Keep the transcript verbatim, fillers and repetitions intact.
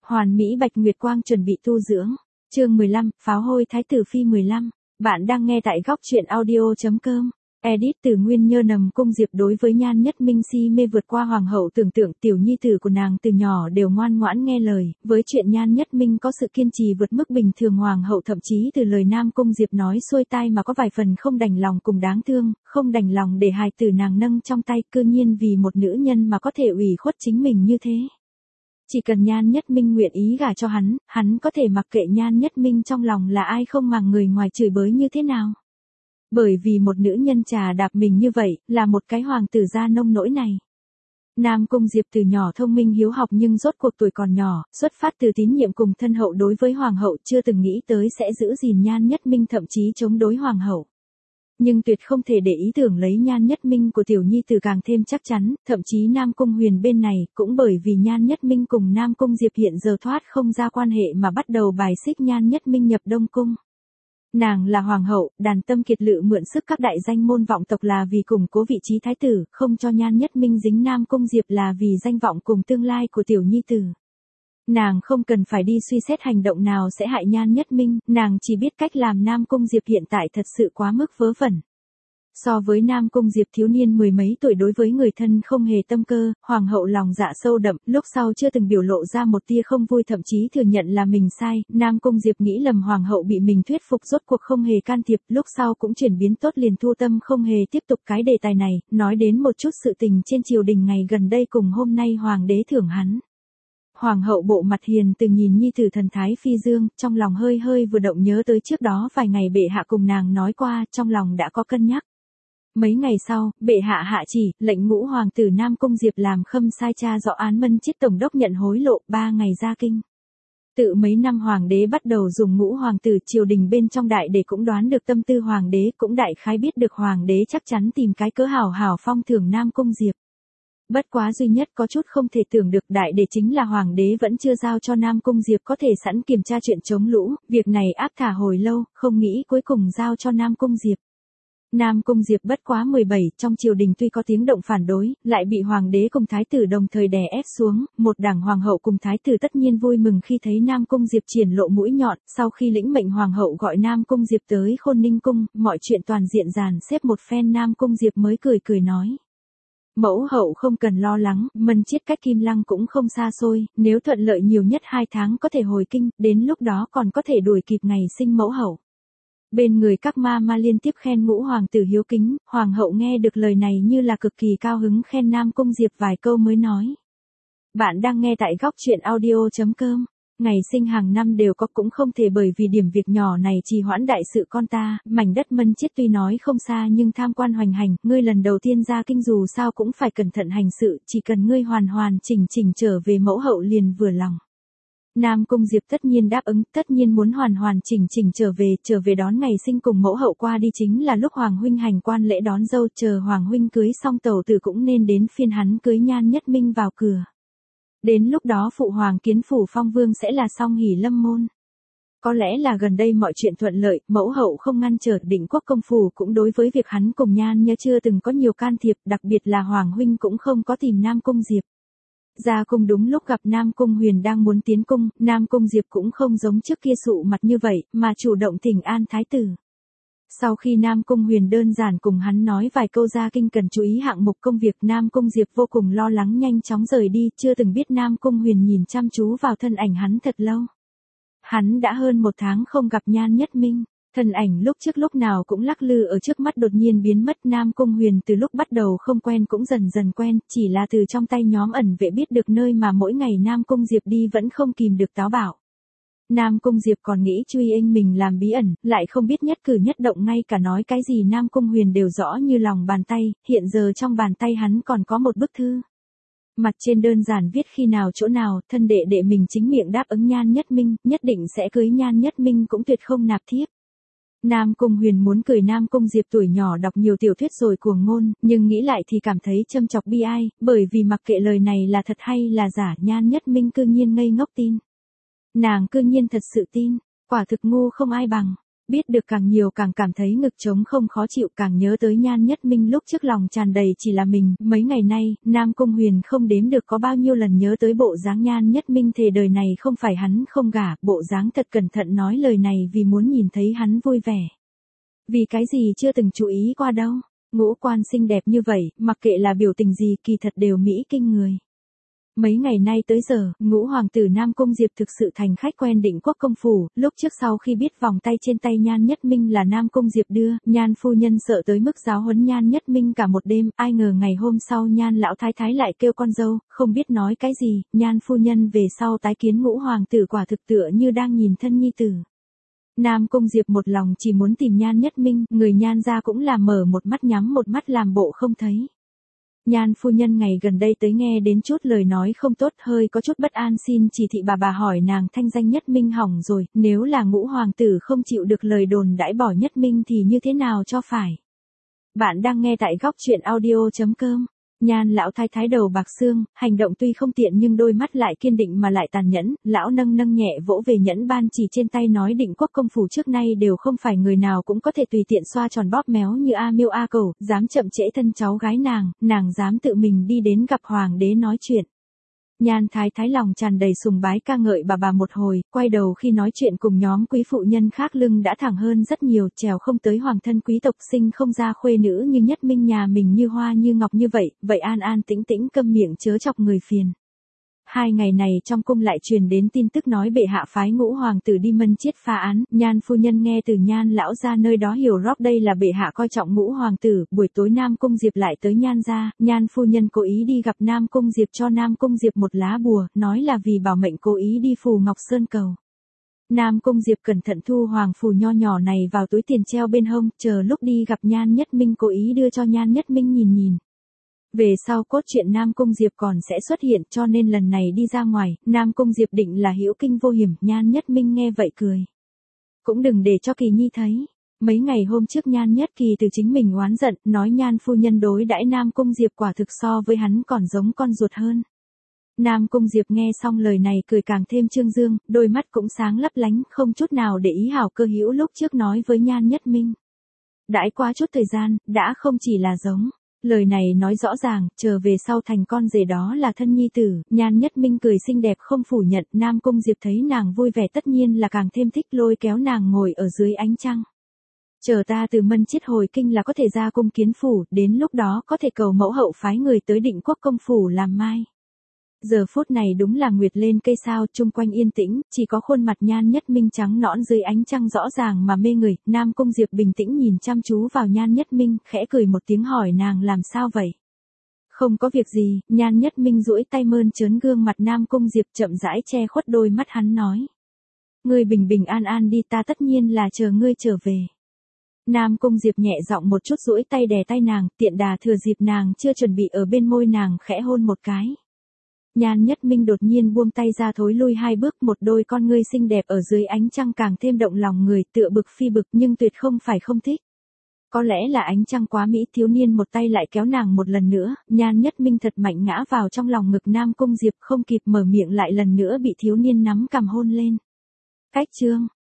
Hoàn Mỹ Bạch Nguyệt Quang chuẩn bị tu dưỡng. Chương mười lăm, Pháo hôi Thái tử phi mười lăm. Bạn đang nghe tại góc truyện audio chấm com. Edit từ Nguyên Nhơ Nằm Cung Diệp đối với Nhan Nhất Minh si mê vượt qua hoàng hậu tưởng tượng, tiểu nhi tử của nàng từ nhỏ đều ngoan ngoãn nghe lời, với chuyện Nhan Nhất Minh có sự kiên trì vượt mức bình thường, hoàng hậu thậm chí từ lời Nam Cung Diệp nói xuôi tai mà có vài phần không đành lòng cùng đáng thương, không đành lòng để hài tử nàng nâng trong tay, cư nhiên vì một nữ nhân mà có thể ủy khuất chính mình như thế. Chỉ cần Nhan Nhất Minh nguyện ý gả cho hắn, hắn có thể mặc kệ Nhan Nhất Minh trong lòng là ai không màng người ngoài chửi bới như thế nào. Bởi vì một nữ nhân trà đạp mình như vậy, là một cái hoàng tử gia nông nỗi này. Nam Cung Diệp từ nhỏ thông minh hiếu học nhưng rốt cuộc tuổi còn nhỏ, xuất phát từ tín nhiệm cùng thân hậu đối với hoàng hậu, chưa từng nghĩ tới sẽ giữ gìn Nhan Nhất Minh, thậm chí chống đối hoàng hậu. Nhưng tuyệt không thể để ý tưởng lấy Nhan Nhất Minh của tiểu nhi tử càng thêm chắc chắn, thậm chí Nam Cung Huyền bên này, cũng bởi vì Nhan Nhất Minh cùng Nam Cung Diệp hiện giờ thoát không ra quan hệ mà bắt đầu bài xích Nhan Nhất Minh nhập Đông Cung. Nàng là hoàng hậu, đàn tâm kiệt lự mượn sức các đại danh môn vọng tộc là vì củng cố vị trí thái tử, không cho Nhan Nhất Minh dính Nam Cung Diệp là vì danh vọng cùng tương lai của tiểu nhi tử. Nàng không cần phải đi suy xét hành động nào sẽ hại Nhan Nhất Minh, nàng chỉ biết cách làm Nam Cung Diệp hiện tại thật sự quá mức vớ vẩn. So với Nam Cung Diệp thiếu niên mười mấy tuổi đối với người thân không hề tâm cơ, hoàng hậu lòng dạ sâu đậm, lúc sau chưa từng biểu lộ ra một tia không vui, thậm chí thừa nhận là mình sai. Nam Cung Diệp nghĩ lầm hoàng hậu bị mình thuyết phục, rốt cuộc không hề can thiệp, lúc sau cũng chuyển biến tốt, liền thu tâm không hề tiếp tục cái đề tài này, nói đến một chút sự tình trên triều đình ngày gần đây cùng hôm nay hoàng đế thưởng hắn. Hoàng hậu bộ mặt hiền từ nhìn nhi tử thần thái phi dương, trong lòng hơi hơi vừa động, nhớ tới trước đó vài ngày bệ hạ cùng nàng nói qua, trong lòng đã có cân nhắc. Mấy ngày sau, bệ hạ hạ chỉ, lệnh ngũ hoàng tử Nam Cung Diệp làm khâm sai cha rõ án Mân Chiết tổng đốc nhận hối lộ, ba ngày ra kinh. Tự mấy năm hoàng đế bắt đầu dùng ngũ hoàng tử, triều đình bên trong đại để cũng đoán được tâm tư hoàng đế, cũng đại khái biết được hoàng đế chắc chắn tìm cái cớ hảo hảo phong thưởng Nam Cung Diệp. Bất quá duy nhất có chút không thể tưởng được đại để chính là hoàng đế vẫn chưa giao cho Nam Cung Diệp có thể sẵn kiểm tra chuyện chống lũ, việc này áp thả hồi lâu, không nghĩ cuối cùng giao cho Nam Cung Diệp. Nam Cung Diệp bất quá mười bảy, trong triều đình tuy có tiếng động phản đối, lại bị hoàng đế cùng thái tử đồng thời đè ép xuống, một đảng hoàng hậu cùng thái tử tất nhiên vui mừng khi thấy Nam Cung Diệp triển lộ mũi nhọn, sau khi lĩnh mệnh hoàng hậu gọi Nam Cung Diệp tới Khôn Ninh cung, mọi chuyện toàn diện dàn xếp một phen, Nam Cung Diệp mới cười cười nói. Mẫu hậu không cần lo lắng, Mân Chiết cách Kim Lăng cũng không xa xôi, nếu thuận lợi nhiều nhất hai tháng có thể hồi kinh, đến lúc đó còn có thể đuổi kịp ngày sinh mẫu hậu. Bên người các ma ma liên tiếp khen ngũ hoàng tử hiếu kính, hoàng hậu nghe được lời này như là cực kỳ cao hứng, khen Nam Cung Diệp vài câu mới nói. Bạn đang nghe tại góc truyện audio chấm com. Ngày sinh hàng năm đều có, cũng không thể bởi vì điểm việc nhỏ này trì hoãn đại sự con ta. Mảnh đất Mân Chiết tuy nói không xa nhưng tham quan hoành hành, ngươi lần đầu tiên ra kinh dù sao cũng phải cẩn thận hành sự, chỉ cần ngươi hoàn hoàn chỉnh chỉnh trở về mẫu hậu liền vừa lòng. Nam Cung Diệp tất nhiên đáp ứng, tất nhiên muốn hoàn hoàn chỉnh chỉnh trở về, trở về đón ngày sinh cùng mẫu hậu qua đi, chính là lúc hoàng huynh hành quan lễ đón dâu, chờ hoàng huynh cưới xong tẩu tử cũng nên đến phiên hắn cưới Nhan Nhất Minh vào cửa. Đến lúc đó phụ hoàng kiến phủ phong vương sẽ là song hỷ lâm môn. Có lẽ là gần đây mọi chuyện thuận lợi, mẫu hậu không ngăn trở, Định Quốc công phủ cũng đối với việc hắn cùng Nhan Nhơ chưa từng có nhiều can thiệp, đặc biệt là hoàng huynh cũng không có tìm Nam Cung Diệp. Ra cung đúng lúc gặp Nam Cung Huyền đang muốn tiến cung, Nam Cung Diệp cũng không giống trước kia sụ mặt như vậy, mà chủ động thỉnh an thái tử. Sau khi Nam Cung Huyền đơn giản cùng hắn nói vài câu ra kinh cần chú ý hạng mục công việc, Nam Cung Diệp vô cùng lo lắng nhanh chóng rời đi, chưa từng biết Nam Cung Huyền nhìn chăm chú vào thân ảnh hắn thật lâu. Hắn đã hơn một tháng không gặp Nhan Nhất Minh. Thân ảnh lúc trước lúc nào cũng lắc lư ở trước mắt đột nhiên biến mất, Nam Cung Huyền từ lúc bắt đầu không quen cũng dần dần quen, chỉ là từ trong tay nhóm ẩn vệ biết được nơi mà mỗi ngày Nam Cung Diệp đi vẫn không kìm được táo bạo. Nam Cung Diệp còn nghĩ truy anh mình làm bí ẩn, lại không biết nhất cử nhất động ngay cả nói cái gì Nam Cung Huyền đều rõ như lòng bàn tay, hiện giờ trong bàn tay hắn còn có một bức thư. Mặt trên đơn giản viết khi nào chỗ nào, thân đệ đệ mình chính miệng đáp ứng Nhan Nhất Minh, nhất định sẽ cưới Nhan Nhất Minh cũng tuyệt không nạp thiếp. Nam Cung Huyền muốn cười Nam Cung Diệp tuổi nhỏ đọc nhiều tiểu thuyết rồi cuồng ngôn, nhưng nghĩ lại thì cảm thấy châm chọc bi ai, bởi vì mặc kệ lời này là thật hay là giả, Nhan Nhất Minh cư nhiên ngây ngốc tin. Nàng cư nhiên thật sự tin, quả thực ngu không ai bằng. Biết được càng nhiều càng cảm thấy ngực trống không khó chịu, càng nhớ tới Nhan Nhất Minh lúc trước lòng tràn đầy chỉ là mình. Mấy ngày nay, Nam Cung Huyền không đếm được có bao nhiêu lần nhớ tới bộ dáng Nhan Nhất Minh thề đời này không phải hắn không gả, bộ dáng thật cẩn thận nói lời này vì muốn nhìn thấy hắn vui vẻ. Vì cái gì chưa từng chú ý qua đâu, ngũ quan xinh đẹp như vậy, mặc kệ là biểu tình gì kỳ thật đều mỹ kinh người. Mấy ngày nay tới giờ, ngũ hoàng tử Nam Cung Diệp thực sự thành khách quen Định Quốc công phủ, lúc trước sau khi biết vòng tay trên tay Nhan Nhất Minh là Nam Cung Diệp đưa, Nhan phu nhân sợ tới mức giáo huấn Nhan Nhất Minh cả một đêm, ai ngờ ngày hôm sau Nhan lão thái thái lại kêu con dâu, không biết nói cái gì, Nhan phu nhân về sau tái kiến ngũ hoàng tử quả thực tựa như đang nhìn thân nhi tử. Nam Cung Diệp một lòng chỉ muốn tìm Nhan Nhất Minh, người Nhan gia cũng là mở một mắt nhắm một mắt làm bộ không thấy. Nhan phu nhân ngày gần đây tới nghe đến chút lời nói không tốt, hơi có chút bất an, xin chỉ thị bà bà hỏi nàng thanh danh Nhất Minh hỏng rồi, nếu là ngũ hoàng tử không chịu được lời đồn đãi bỏ Nhất Minh thì như thế nào cho phải. Bạn đang nghe tại góc truyện audio chấm com. Nhan lão thái thái đầu bạc xương, hành động tuy không tiện nhưng đôi mắt lại kiên định mà lại tàn nhẫn, lão nâng nâng nhẹ vỗ về nhẫn ban chỉ trên tay nói Định Quốc công phủ trước nay đều không phải người nào cũng có thể tùy tiện xoa tròn bóp méo như A Miêu A Cẩu, dám chậm trễ thân cháu gái nàng, nàng dám tự mình đi đến gặp hoàng đế nói chuyện. Nhan thái thái lòng tràn đầy sùng bái ca ngợi bà bà một hồi, quay đầu khi nói chuyện cùng nhóm quý phụ nhân khác lưng đã thẳng hơn rất nhiều, trèo không tới hoàng thân quý tộc, sinh không ra khuê nữ như Nhất Minh nhà mình như hoa như ngọc như vậy, vậy an an tĩnh tĩnh câm miệng chớ chọc người phiền. Hai ngày này trong cung lại truyền đến tin tức nói bệ hạ phái ngũ hoàng tử đi mân chiết phá án, Nhan phu nhân nghe từ Nhan lão ra nơi đó hiểu rót đây là bệ hạ coi trọng ngũ hoàng tử, buổi tối Nam Cung Diệp lại tới Nhan gia, Nhan phu nhân cố ý đi gặp Nam Cung Diệp cho Nam Cung Diệp một lá bùa, nói là vì bảo mệnh cố ý đi Phù Ngọc Sơn cầu. Nam Cung Diệp cẩn thận thu hoàng phù nho nhỏ này vào túi tiền treo bên hông, chờ lúc đi gặp Nhan Nhất Minh cố ý đưa cho Nhan Nhất Minh nhìn nhìn. Về sau cốt truyện Nam Cung Diệp còn sẽ xuất hiện, cho nên lần này đi ra ngoài, Nam Cung Diệp định là hữu kinh vô hiểm, Nhan Nhất Minh nghe vậy cười. Cũng đừng để cho Kỳ Nhi thấy. Mấy ngày hôm trước Nhan Nhất Kỳ từ chính mình oán giận, nói Nhan phu nhân đối đãi Nam Cung Diệp quả thực so với hắn còn giống con ruột hơn. Nam Cung Diệp nghe xong lời này cười càng thêm trương dương, đôi mắt cũng sáng lấp lánh, không chút nào để ý hảo cơ hữu lúc trước nói với Nhan Nhất Minh. Đãi qua chút thời gian, đã không chỉ là giống. Lời này nói rõ ràng, chờ về sau thành con rể đó là thân nhi tử, Nhan Nhất Minh cười xinh đẹp không phủ nhận, Nam Cung Diệp thấy nàng vui vẻ tất nhiên là càng thêm thích, lôi kéo nàng ngồi ở dưới ánh trăng. Chờ ta từ mân chiết hồi kinh là có thể ra cung kiến phủ, đến lúc đó có thể cầu mẫu hậu phái người tới Định Quốc công phủ làm mai. Giờ phút này đúng là nguyệt lên cây sao, chung quanh yên tĩnh, chỉ có khuôn mặt Nhan Nhất Minh trắng nõn dưới ánh trăng rõ ràng mà mê người, Nam Cung Diệp bình tĩnh nhìn chăm chú vào Nhan Nhất Minh, khẽ cười một tiếng hỏi nàng làm sao vậy. Không có việc gì, Nhan Nhất Minh duỗi tay mơn trớn gương mặt Nam Cung Diệp chậm rãi che khuất đôi mắt hắn nói. Ngươi bình bình an an đi, ta tất nhiên là chờ ngươi trở về. Nam Cung Diệp nhẹ giọng một chút duỗi tay đè tay nàng, tiện đà thừa dịp nàng chưa chuẩn bị ở bên môi nàng khẽ hôn một cái. Nhan Nhất Minh đột nhiên buông tay ra thối lui hai bước, một đôi con ngươi xinh đẹp ở dưới ánh trăng càng thêm động lòng người, tựa bực phi bực nhưng tuyệt không phải không thích. Có lẽ là ánh trăng quá mỹ, thiếu niên một tay lại kéo nàng một lần nữa, Nhan Nhất Minh thật mạnh ngã vào trong lòng ngực Nam Cung Diệp, không kịp mở miệng lại lần nữa bị thiếu niên nắm cằm hôn lên. Cách chương